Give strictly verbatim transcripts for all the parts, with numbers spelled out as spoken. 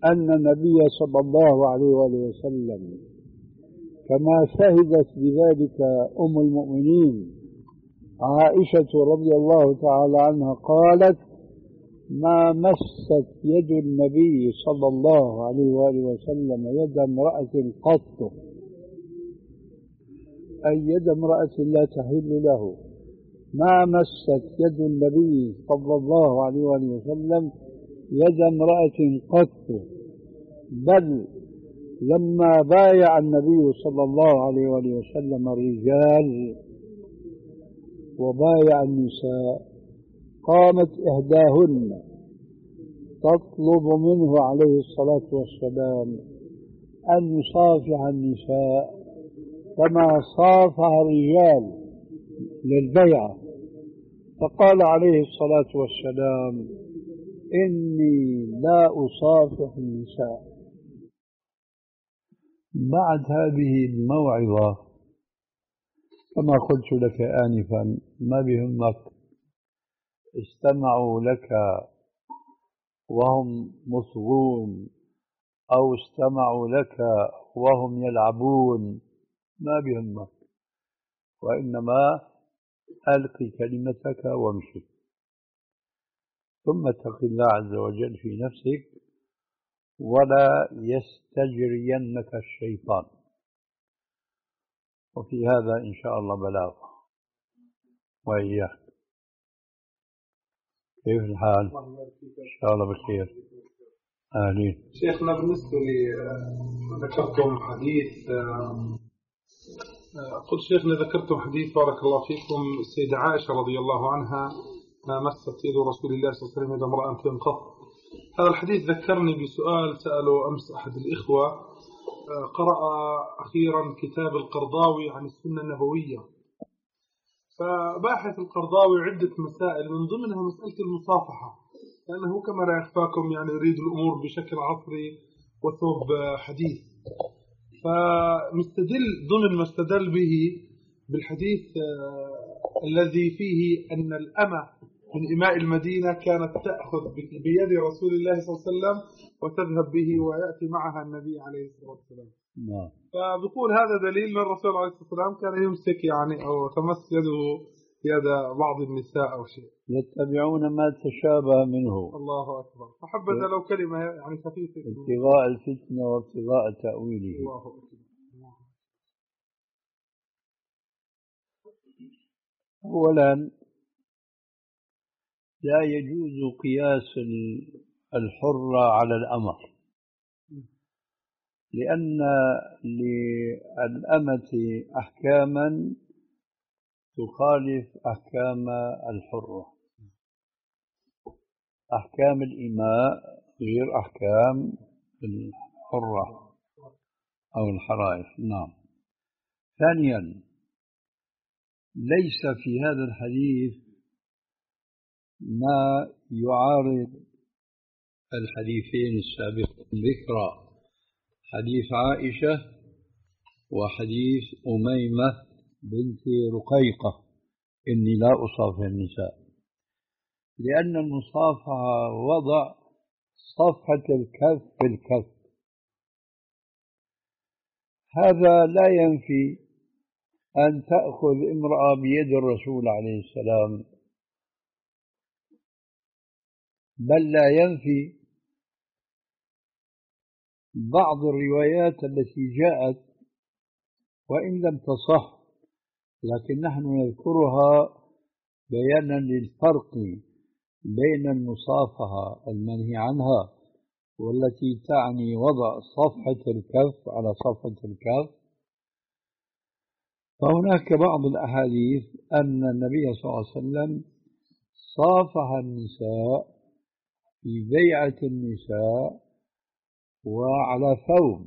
أن النبي صلى الله عليه وآله وسلم كما شهدت بذلك أم المؤمنين عائشة رضي الله تعالى عنها قالت: ما مست يد النبي صلى الله عليه وآله وسلم يد امرأة قط، أي يد امرأة لا تحل له. ما مست يد النبي صلى الله عليه وآله وسلم يد امرأة قط، بل لما بايع النبي صلى الله عليه وآله وسلم الرجال وبايع النساء قامت إحداهن تطلب منه عليه الصلاة والسلام أن يصافح النساء كما صافح الرجال للبيعة، فقال عليه الصلاة والسلام: إني لا أصافح النساء. بعد هذه الموعظة كما قلت لك آنفا، ما بهمك استمعوا لك وهم مصغون أو استمعوا لك وهم يلعبون، ما بهمك، وإنما ألق كلمتك وامشي، ثم اتق الله عز وجل في نفسك ولا يستجرينك الشيطان. وفي هذا إن شاء الله بلاغ. وإياك، كيف الحال؟ إن شاء الله بخير. أهلين. شيخنا، بالنسبة لي ذكرتم حديث، قلت شيخنا ذكرتم حديث بارك الله فيكم السيدة عائشة رضي الله عنها ما مست يد رسول الله صلى الله عليه وسلم يد امرأة قط. هذا الحديث ذكرني بسؤال سأله أمس أحد الإخوة، قرأ أخيرا كتاب القرضاوي عن السنة النبوية، فباحث القرضاوي عدة مسائل من ضمنها مسألة المصافحة، لأنه كما لا يخفاكم يعني يريد الأمور بشكل عصري وثوب حديث، فمستدل ضمن ما استدل به بالحديث الذي فيه أن الأمة من إماء المدينة كانت تأخذ بيد رسول الله صلى الله عليه وسلم وتذهب به ويأتي معها النبي عليه الصلاة والسلام. نعم. فبقول هذا دليل من الرسول عليه الصلاة والسلام كان يمسك يعني أو تمس يده يد بعض النساء أو شيء. يتبعون ما تشابه منه. الله أكبر. فحبذا لو كلمة يعني خفيفة. ابتغاء الفتنة وابتغاء تأويله. الله أكبر. أولا، لا يجوز قياس الحرة على الأمة، لأن للأمة أحكاما تخالف أحكام الحرة. أحكام الإماء غير أحكام الحرة أو الحرائر. نعم. ثانيا، ليس في هذا الحديث ما يعارض الحديثين السابقين ذكرى حديث عائشة وحديث أميمة بنت رقيقة إني لا أصافح النساء، لأن المصافحة وضع صفحة الكف في الكف. هذا لا ينفي أن تأخذ امرأة بيد الرسول عليه السلام، بل لا ينفي بعض الروايات التي جاءت وإن لم تصح، لكن نحن نذكرها بيانا للفرق بين المصافحة المنهي عنها والتي تعني وضع صفحة الكف على صفحة الكف. فهناك بعض الأحاديث أن النبي صلى الله عليه وسلم صافح النساء في بيعة النساء وعلى ثوب،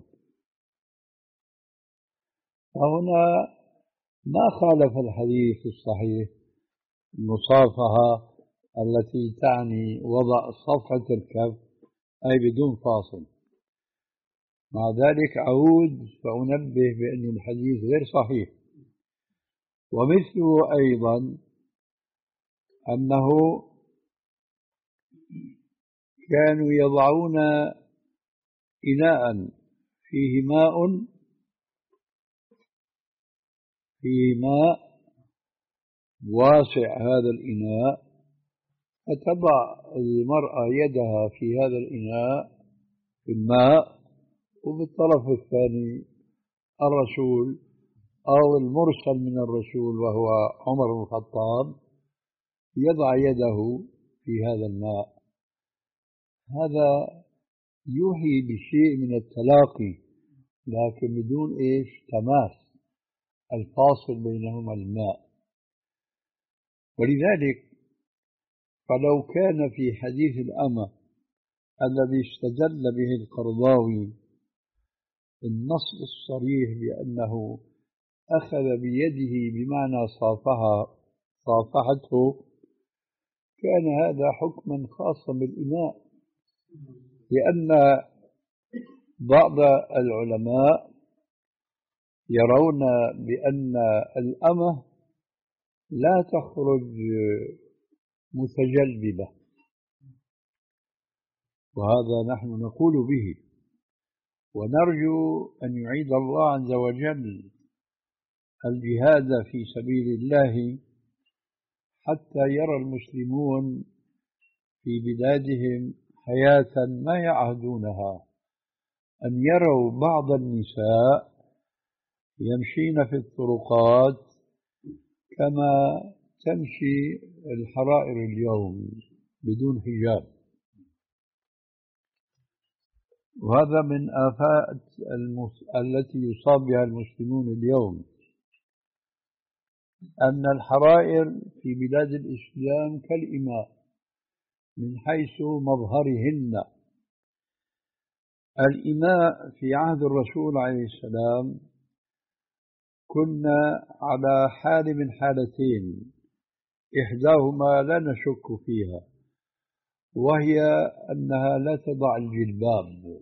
فهنا ما خالف الحديث الصحيح المصافحة التي تعني وضع صفحة الكف أي بدون فاصل. مع ذلك أعود فأنبه بأن الحديث غير صحيح. ومثله أيضا أنه كانوا يضعون إناء فيه ماء فيه ماء واسع هذا الإناء، فتضع المرأة يدها في هذا الإناء في الماء، وبالطرف الثاني الرسول أو المرسل من الرسول وهو عمر بن الخطاب يضع يده في هذا الماء. هذا يوحي بشيء من التلاقي، لكن بدون إيش؟ تماس الفاصل بينهما الماء. ولذلك فلو كان في حديث الأمة الذي استدل به القرضاوي النص الصريح بأنه أخذ بيده بمعنى صافها صافحته، كان هذا حكما خاصا بالإناء، لأن بعض العلماء يرون بأن الأمة لا تخرج متجلبة، وهذا نحن نقول به، ونرجو أن يعيد الله عز وجل الجهاد في سبيل الله حتى يرى المسلمون في بلادهم حياة ما يعهدونها، أن يروا بعض النساء يمشين في الطرقات كما تمشي الحرائر اليوم بدون حجاب. وهذا من آفات المس... التي يصاب بها المسلمون اليوم، أن الحرائر في بلاد الإسلام كالإماء من حيث مظهرهن. الإماء في عهد الرسول عليه السلام كنا على حال من حالتين، إحداهما لا نشك فيها، وهي أنها لا تضع الجلباب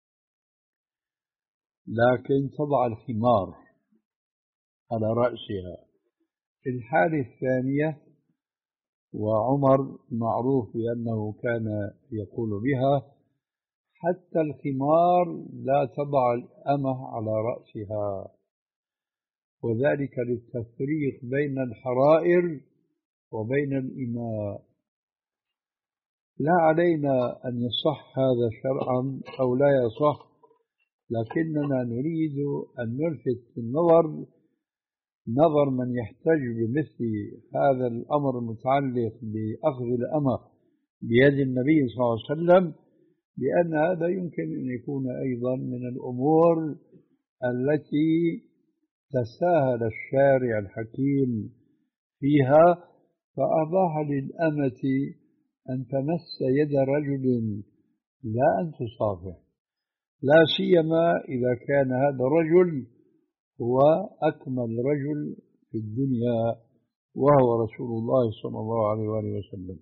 لكن تضع الخمار على رأسها. الحالة الثانية، وعمر معروف بأنه كان يقول بها، حتى الخمار لا تضع الأمة على رأسها، وذلك للتفريق بين الحرائر وبين الإماء. لا علينا أن يصح هذا شرعا أو لا يصح، لكننا نريد أن نلفت النظر نظر من يحتج بمثل هذا الأمر المتعلق بأخذ الأمة بيد النبي صلى الله عليه وسلم، بأن هذا يمكن أن يكون أيضا من الأمور التي تساهل الشارع الحكيم فيها، فأباح للأمة أن تمس يد رجل لا أن تصافح، لا سيما إذا كان هذا الرجل هو أكمل رجل في الدنيا وهو رسول الله صلى الله عليه وآله وسلم.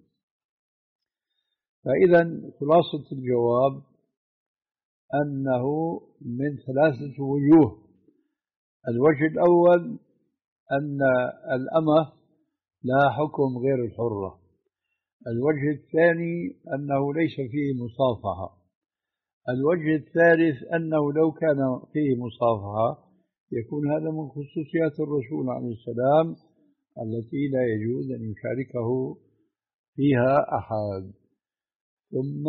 فإذا خلاصة الجواب أنه من ثلاثة وجوه. الوجه الأول أن الأمة لا حكم غير الحرة. الوجه الثاني أنه ليس فيه مصافحة. الوجه الثالث أنه لو كان فيه مصافحة يكون هذا من خصوصيات الرسول عليه السلام التي لا يجوز أن يشاركه فيها أحد. ثم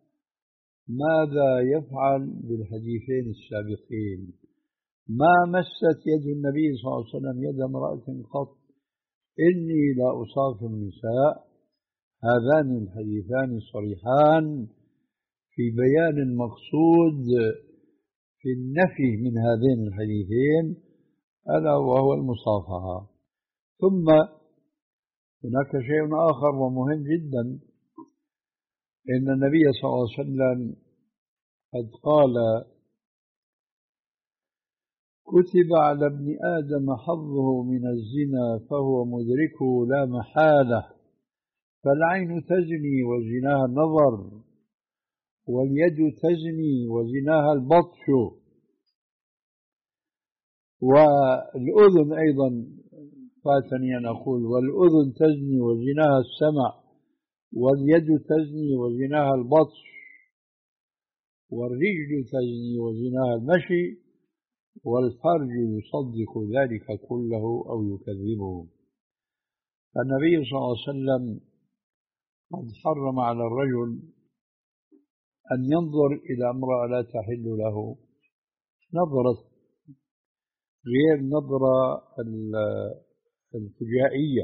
ماذا يفعل بالحديثين السابقين؟ ما مست يد النبي صلى الله عليه وسلم يد امرأة قط، إني لا أصافي النساء. هذان الحديثان صريحان في بيان المقصود في النفي من هذين الحديثين، ألا وهو المصافحة. ثم هناك شيء آخر ومهم جدا، إن النبي صلى الله عليه وسلم قد قال: كتب على ابن آدم حظه من الزنا فهو مدركه لا محالة، فالعين تزني وزناها النظر، واليد تزني وزناها البطش، والأذن أيضا فاتني أن أقول، والأذن تزني وزناها السمع، واليد تزني وزناها البطش. والرجل تزني وزناها المشي، والفرج يصدق ذلك كله أو يكذبه. النبي صلى الله عليه وسلم قد حرم على الرجل أن ينظر إلى امرأة لا تحل له نظرة غير نظرة الفجائية،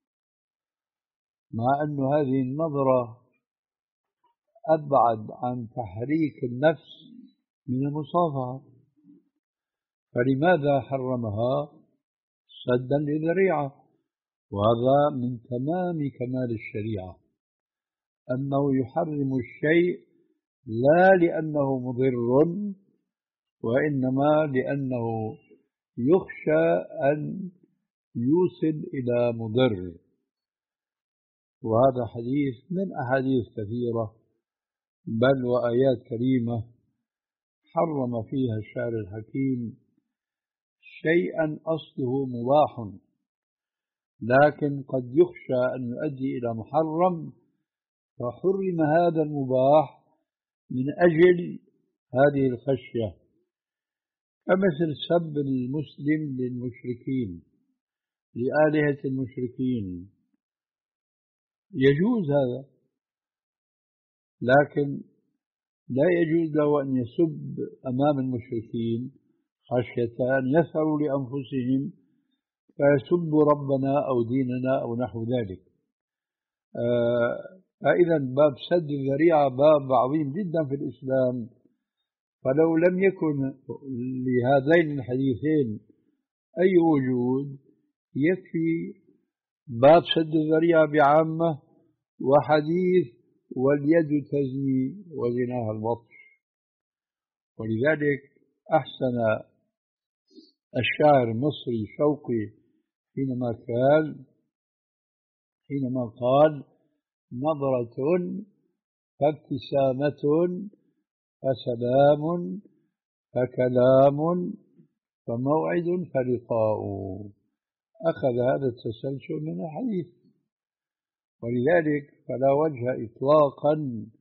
مع أن هذه النظرة أبعد عن تحريك النفس من المصافحة، فلماذا حرمها؟ سدا للذريعة. وهذا من تمام كمال الشريعة، أنه يحرم الشيء لا لأنه مضر، وإنما لأنه يخشى أن يوصل إلى مضر. وهذا حديث من أحاديث كثيرة بل وآيات كريمة حرم فيها الشاعر الحكيم شيئا أصله مباح، لكن قد يخشى أن يؤدي إلى محرم، فحرم هذا المباح من أجل هذه الخشية، كمثل سب المسلم للمشركين لآلهة المشركين، يجوز هذا، لكن لا يجوز له أن يسب أمام المشركين خشية أن يثروا لأنفسهم فيسبوا ربنا أو ديننا أو نحو ذلك. فإذا باب سد الذريعة باب عظيم جدا في الإسلام، فلو لم يكن لهذين الحديثين أي وجود يكفي باب سد الذريعة بعامة وحديث واليد تزني وزناها البطش. ولذلك أحسن الشاعر المصري شوقي حينما قال حينما قال نظرة فابتسامة فسلام فكلام فموعد فلقاء. أخذ هذا التسلسل من الحديث، ولذلك فلا وجه إطلاقا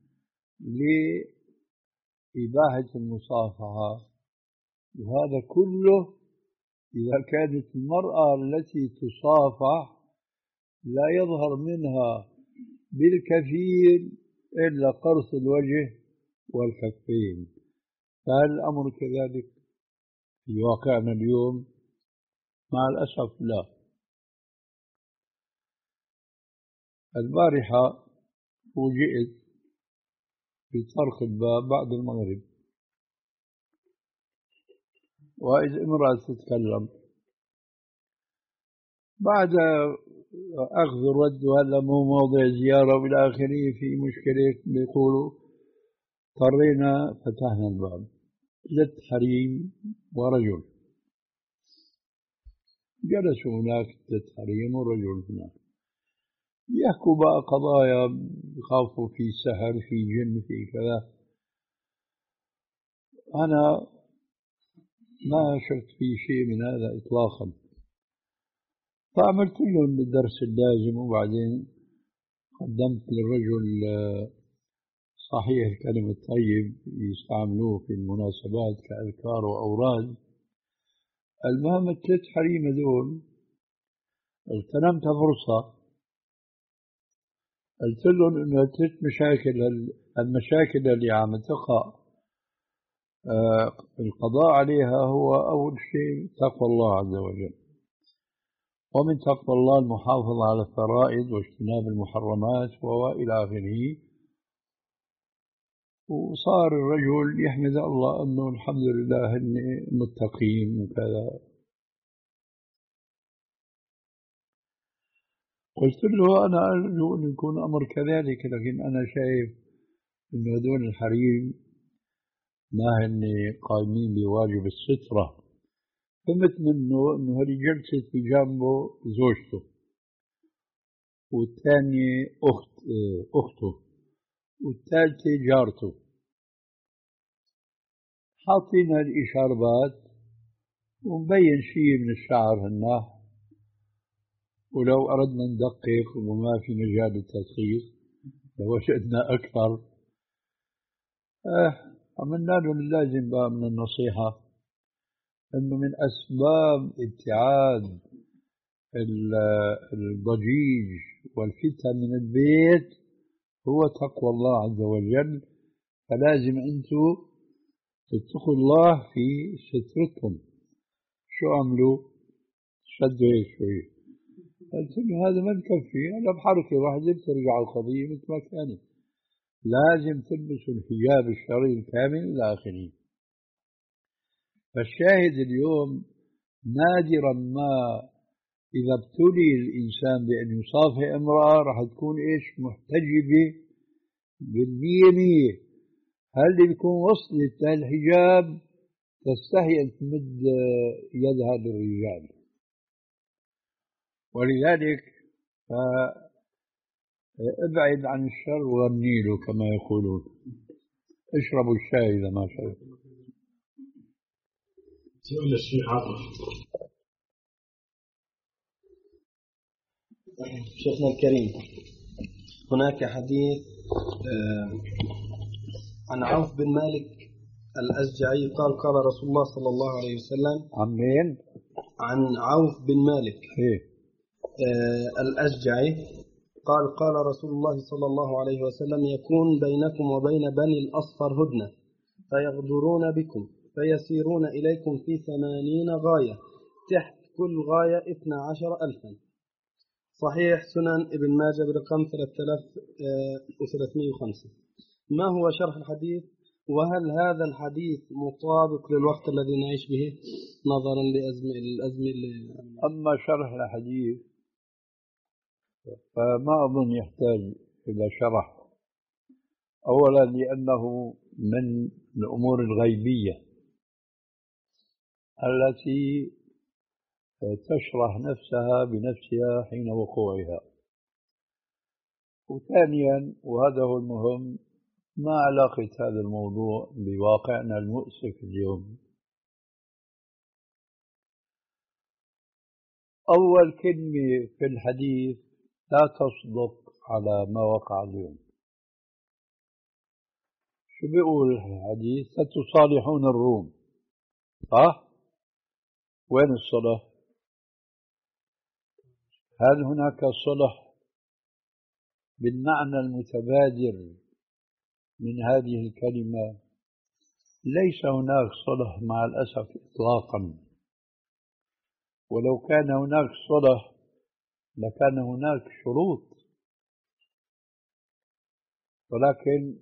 لإباحة المصافحة، وهذا كله إذا كانت المرأة التي تصافح لا يظهر منها بالكثير إلا قرص الوجه والكفين. فهل الأمر كذلك في واقعنا اليوم؟ مع الأسف لا. البارحة فوجئت بطرق الباب بعد المغرب، وإذ امرأة تتكلم بعد أخذ الرد، وهذا مو موضع زيارة وإلى آخره، في مشكلة بيقولوا اضطرينا فتحنا الباب، ثلاث حريم ورجل جلسوا هناك، ثلاث حريم ورجل هناك يحكوا بقى قضايا، يخافوا في سحر في جن في كذا. أنا ما شفت في شيء من هذا إطلاقا، فعملت لهم الدرس اللازم، وبعدين قدمت للرجل صحيح الكلم الطيب يستعملوه في المناسبات كأذكار وأوراد. المهم الثلاث حريم دول اغتنمت فرصة، قلت لهم إنه الثلاث مشاكل المشاكل اللي عم تقع القضاء عليها هو أول شيء تقوى الله عز وجل، ومن تقوى الله المحافظة على الفرائض واجتناب المحرمات وإلى آخره. وصار الرجل يحمد الله أنه الحمد لله إني متقين وكذا. قلت له أنا أرجو أن يكون أمر كذلك، لكن أنا شايف إنه هذول الحريم ما هن قائمين بواجب السترة. فهمت منه إنه هذه جلست بجانبه زوجته، والثانية أخت أخته، والثالثة جارته، حاطين الإشارات ومبين شيء من الشعر هالناح، ولو أردنا ندقق وما في مجال التدقيق لوجدنا أكثر. آه عملنا له اللازم بقى من النصيحة، أنه من أسباب ابتعاد الضجيج والفتن من البيت هو تقوى الله عز وجل. فلازم أنتم تتقوا الله في سترتهم. شو عملوا؟ شدوا هيك شوي. قلت له هذا ما بكفي، هذا بحركة واحدة بترجع القضية مثل ما كانت. لازم تلبسوا الحجاب الشرعي الكامل إلى آخره. فالشاهد اليوم نادرا ما إذا ابتلي الإنسان بأن يصافح امرأة راح تكون إيش؟ محتجبة بالمية مية. هل اللي بيكون وصلت للحجاب تستحي أن تمد يدها للرجال. ولذلك ابعد عن الشر وغني له كما يقولون. اشربوا الشاي إذا ما شربوا. سؤال الشيخ عاطف. شيخنا الكريم، هناك حديث عن عوف بن مالك الأشجعي قال قال رسول الله صلى الله عليه وسلم. عن مين؟ عن عوف بن مالك إيه؟ آه الأشجعي قال قال رسول الله صلى الله عليه وسلم: يكون بينكم وبين بني الأصفر هدنة فيغدرون بكم فيسيرون إليكم في ثمانين غاية تحت كل غاية اثنا عشر ألفا. صحيح سنن ابن ماجه برقم ثلاثة آلاف وثلاثمائة وخمسة. ما هو شرح الحديث؟ وهل هذا الحديث مطابق للوقت الذي نعيش به نظرا لأزمة الأزمة اللي... أما شرح الحديث فما أظن يحتاج إلى شرح. أولا لأنه من الأمور الغيبية التي تشرح نفسها بنفسها حين وقوعها. وثانيا وهذا هو المهم، ما علاقة هذا الموضوع بواقعنا المؤسف اليوم؟ أول كلمة في الحديث لا تصدق على ما وقع اليوم. شو بيقول الحديث؟ ستصالحون الروم، صح؟ وين الصلح؟ هل هناك صلح بالمعنى المتبادر من هذه الكلمة؟ ليس هناك صلح مع الأسف إطلاقا. ولو كان هناك صلح لكان هناك شروط، ولكن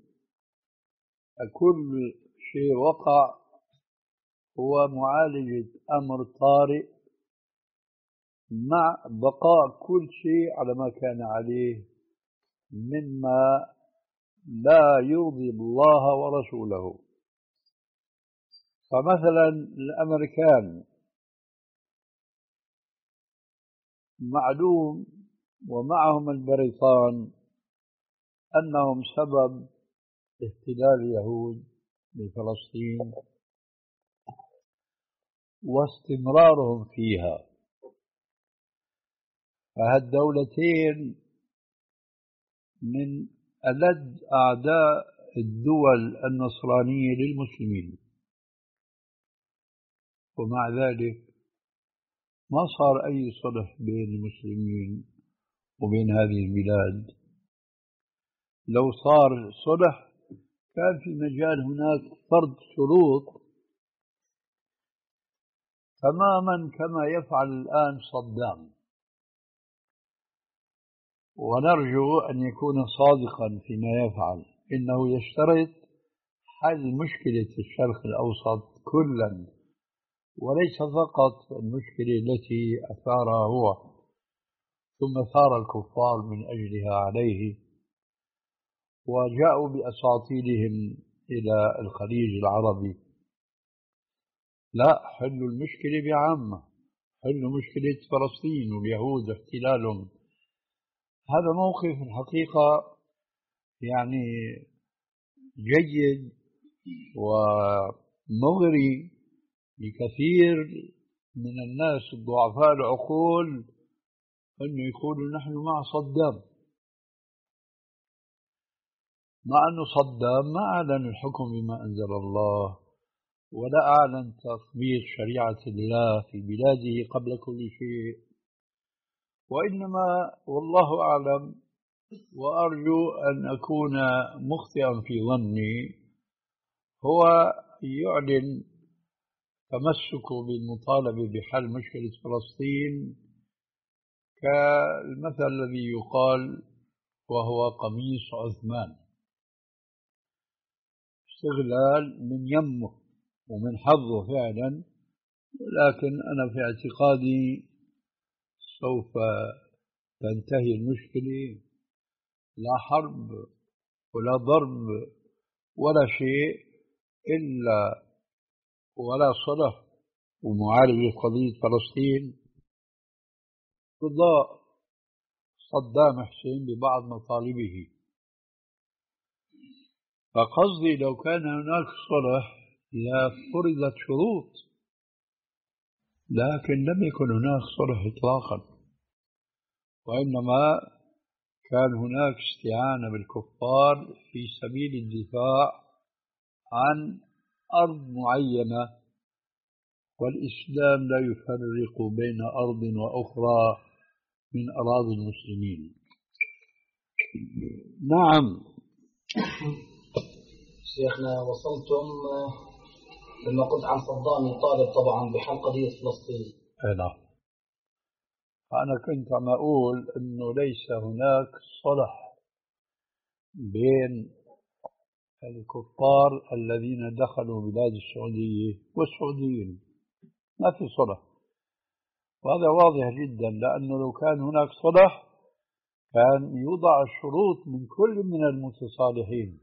كل شيء وقع هو معالجة أمر طارئ مع بقاء كل شيء على ما كان عليه مما لا يرضي الله ورسوله. فمثلا الأمريكان معلوم ومعهم البريطان أنهم سبب احتلال اليهود بفلسطين واستمرارهم فيها. فهالدولتين من ألد أعداء الدول النصرانية للمسلمين، ومع ذلك ما صار أي صلح بين المسلمين وبين هذه البلاد. لو صار صلح كان في مجال هناك فرض شروط تماما كما يفعل الآن صدام. ونرجو أن يكون صادقا فيما يفعل، إنه يشترط حل مشكلة الشرق الأوسط كلا، وليس فقط المشكلة التي أثارها هو ثم ثار الكفار من أجلها عليه وجاءوا بأساطيلهم إلى الخليج العربي. لا، حلوا المشكلة بعامة، حلوا مشكلة فلسطين واليهود واحتلالهم. هذا موقف الحقيقة يعني جيد ومغري لكثير من الناس الضعفاء العقول أنه يقولوا نحن مع صدام. مع أنه صدام ما أعلن الحكم بما أنزل الله ولا أعلن تطبيق شريعة الله في بلاده قبل كل شيء، وإنما والله أعلم وأرجو أن أكون مخطئا في ظني، هو يعلن تمسكه بالمطالبة بحل مشكلة فلسطين كالمثل الذي يقال وهو قميص عثمان، استغلال من يمه ومن حظه فعلا. ولكن أنا في اعتقادي سوف تنتهي المشكلة، لا حرب ولا ضرب ولا شيء إلا ولا صلح ومعالجة قضية فلسطين، رضاء صدام حسين ببعض مطالبه. فقصدي لو كان هناك صلح لفرضت شروط، لكن لم يكن هناك صلح إطلاقا، وإنما كان هناك استعانة بالكفار في سبيل الدفاع عن أرض معينة، والإسلام لا يفرق بين أرض وأخرى من أراضي المسلمين. نعم شيخنا، وصلتم لما قلت عن صدام يطالب طبعا بحل قضية فلسطين. نعم، أنا كنت عم أقول أنه ليس هناك صلح بين الكفار الذين دخلوا بلاد السعودية والسعوديين، ما في صلح، وهذا واضح جدا، لأنه لو كان هناك صلح كان يوضع الشروط من كل من المتصالحين.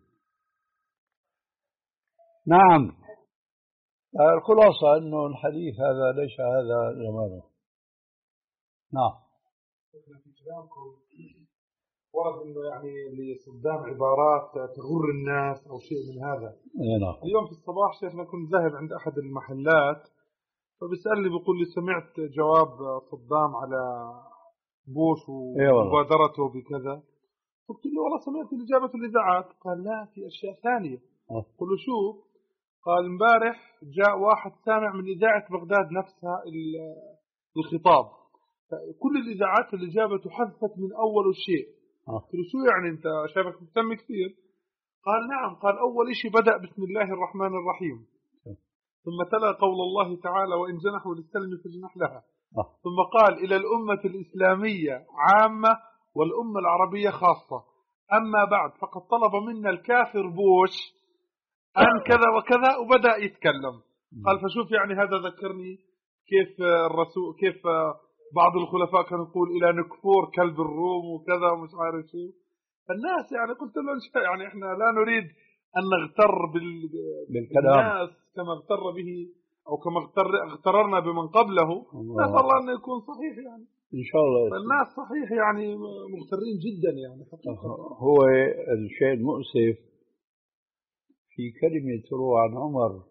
نعم، الخلاصة أنه الحديث هذا ليس هذا زمانه. نعم. في كلامكم ورد انه يعني لصدام عبارات تغر الناس او شيء من هذا. نعم. اليوم في الصباح شيخنا كنت ذاهب عند احد المحلات، فبيسألني بيقول لي سمعت جواب صدام على بوش ومبادرته بكذا. قلت له والله سمعت الإجابة الإذاعات. قال لا، في أشياء ثانية. قلت له شو؟ قال امبارح جاء واحد سامع من إذاعة بغداد نفسها الخطاب، كل الإذاعات الإجابة حذفت من أول شيء. قلت له شو يعني أنت شايفك مهتم كثير؟ قال نعم. قال أول شيء بدأ بسم الله الرحمن الرحيم، ثم تلا قول الله تعالى وإن جنحوا للسلم فاجنح لها، ثم قال إلى الأمة الإسلامية عامة والأمة العربية خاصة، أما بعد فقد طلب منا الكافر بوش أن كذا وكذا، وبدأ يتكلم. قال فشوف يعني هذا ذكرني كيف الرسول كيف بعض الخلفاء كانوا يقول إلى نكفور كلب الروم وكذا ومش عارف شو. الناس يعني قلت له يعني إحنا لا نريد أن نغتر بال... بالناس كما اغتر به أو كما اغتر... اغتررنا بمن قبله. نسأل الله أن يكون صحيح يعني إن شاء الله. فالناس صحيح يعني مغترين جدا يعني حقيقة. هو الشيء المؤسف في كلمة تروى عن عمر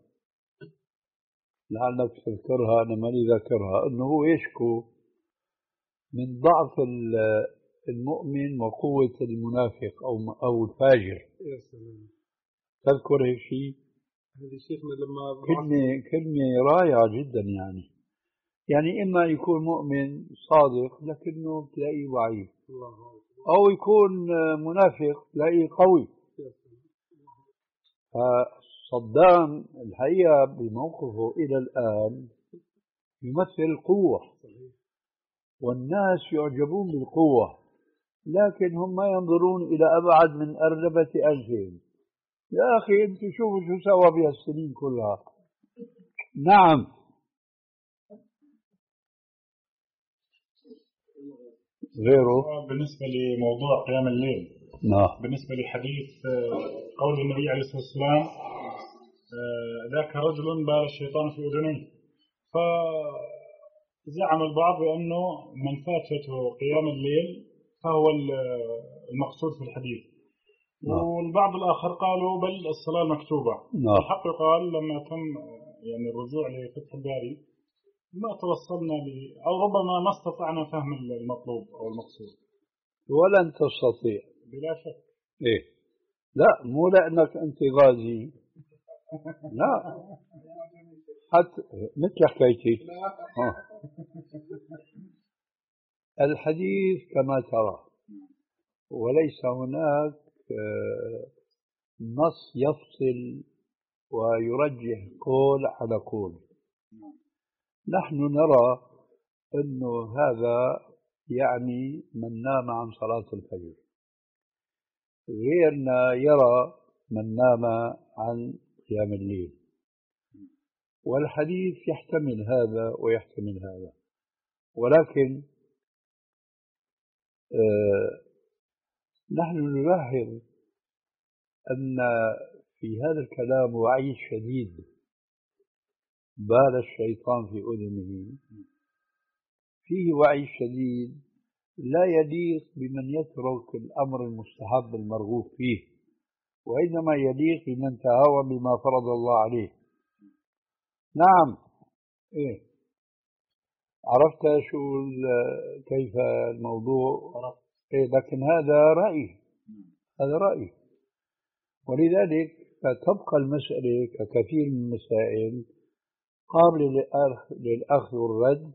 لعلك تذكرها، أنا ماني ذاكرها، أنه هو يشكو من ضعف المؤمن وقوة المنافق أو أو الفاجر. يا سلام. تذكر هيك شيء؟ هذه شيخنا لما كلمة كلمة رائعة جدا يعني يعني إما يكون مؤمن صادق لكنه تلاقيه ضعيف، أو يكون منافق تلاقيه قوي. فصدام الحقيقة بموقفه إلى الآن يمثل القوة، والناس يعجبون بالقوة، لكن هم ما ينظرون إلى أبعد من أرنبة أنفهم. يا أخي أنت شوفوا شو سوى بها السنين كلها. نعم. غيره بالنسبة لموضوع قيام الليل. نعم. بالنسبة لحديث قول النبي عليه الصلاة والسلام ذاك رجل بال الشيطان في أذنيه، فزعم البعض بأنه من فاتته قيام الليل فهو المقصود في الحديث. نعم. والبعض الآخر قالوا بل الصلاة المكتوبة. نعم. الحق يقال لما تم يعني الرجوع لفتح الباري ما توصلنا ل أو ربما ما استطعنا فهم المطلوب أو المقصود. ولن تستطيع بلا شك. إيه لا مو لأنك أنت غازي، لا حتى مثل حكايتي. الحديث كما ترى، وليس هناك نص يفصل ويرجح قول على قول. نحن نرى أنه هذا يعني من نام عن صلاة الفجر، غيرنا يرى من نام عن قيام الليل، والحديث يحتمل هذا ويحتمل هذا. ولكن آه نحن نلاحظ أن في هذا الكلام وعي شديد بال الشيطان في أذنه، فيه وعي شديد لا يليق بمن يترك الأمر المستحب المرغوب فيه، وإنما يليق بمن تهاون بما فرض الله عليه. نعم، إيه عرفت شو كيف الموضوع؟ إيه، لكن هذا رأي، هذا رأي. ولذلك فتبقى المسألة ككثير من المسائل قابلة للأخذ والرد،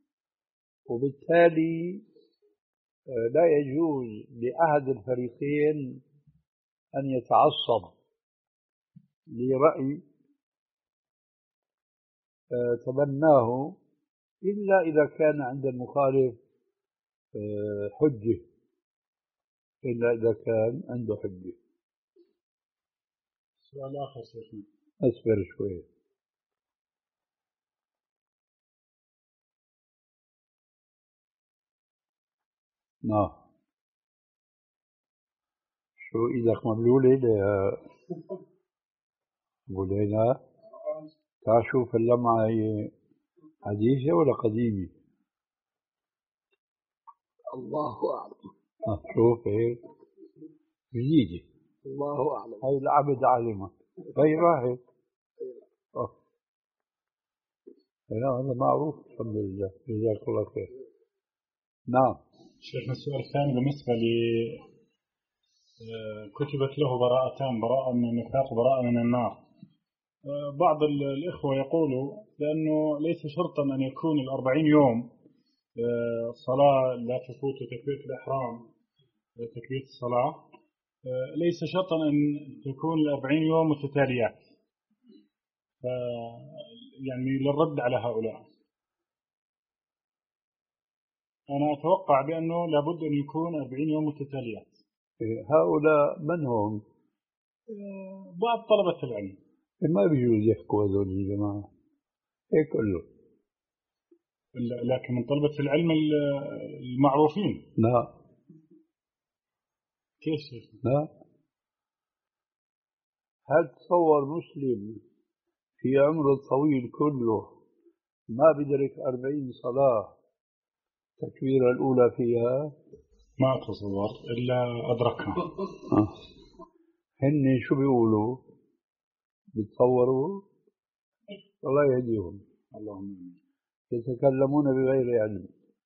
وبالتالي لا يجوز لأحد الفريقين أن يتعصب لرأي تبناه إلا إذا كان عند المخالف حجة، إلا إذا كان عنده حجة. سؤال آخر شيخنا، أصبر شوي. نعم، شو إيدك مبلولة يا أبو ليلى؟ تعال شوف اللمعة هي حديثة ولا قديمة؟ الله أعلم. آه شوف هيك جديدة. الله أعلم. هاي العبد عالمة، هاي راحت. آه هذا معروف الحمد لله، جزاك الله خير. نعم شيخنا، السؤال الثاني بالنسبة ل كتبت له براءتان، براءة من النفاق وبراءة من النار. بعض الإخوة يقولوا لأنه ليس شرطا أن يكون الأربعين يوم صلاة لا تفوت تكبيرة الإحرام تكبيرة الصلاة، ليس شرطا أن تكون الأربعين يوم متتاليات. يعني للرد على هؤلاء، أنا أتوقع بأنه لابد أن يكون أربعين يوم متتاليات. هؤلاء من هم؟ بعض طلبة العلم. ما بيجوز يحكوا هذول الجماعة هيك قل له. لكن من طلبة العلم المعروفين. لا كيف شيخ؟ لا، هل تصور مسلم في عمره الطويل كله ما بدرك أربعين صلاة التكبيرة الأولى فيها؟ ما أتصور إلا أدركها. آه. هن شو بيقولوا؟ بتصوروا؟ الله يهديهم. اللهم يتكلمون بغير علم.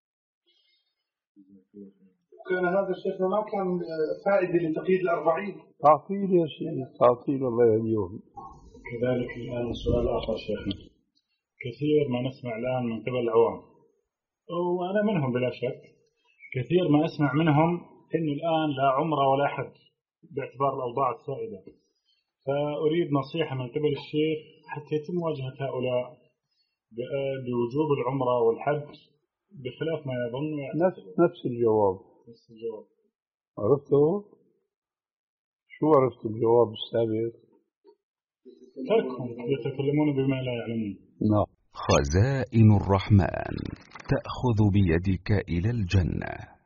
كان هذا الشيخ ما كان فائدة لتقييد الأربعين. تعطيل يا شيخ، تعطيل، الله يهديهم. كذلك الآن سؤال آخر شيخنا، كثير ما نسمع الآن من قبل العوام، وأنا منهم بلا شك، كثير ما أسمع منهم إنه الآن لا عمرة ولا حج باعتبار الأوضاع السائدة. فأريد نصيحة من قبل الشيخ حتى يتم مواجهة هؤلاء بوجوب العمرة والحج بخلاف ما يظن. نفس نفس الجواب. نفس الجواب. عرفته؟ شو عرفت الجواب السابق؟ تركهم يتكلمون بما لا يعلمون. نعم. خزائن الرحمن تأخذ بيدك إلى الجنة.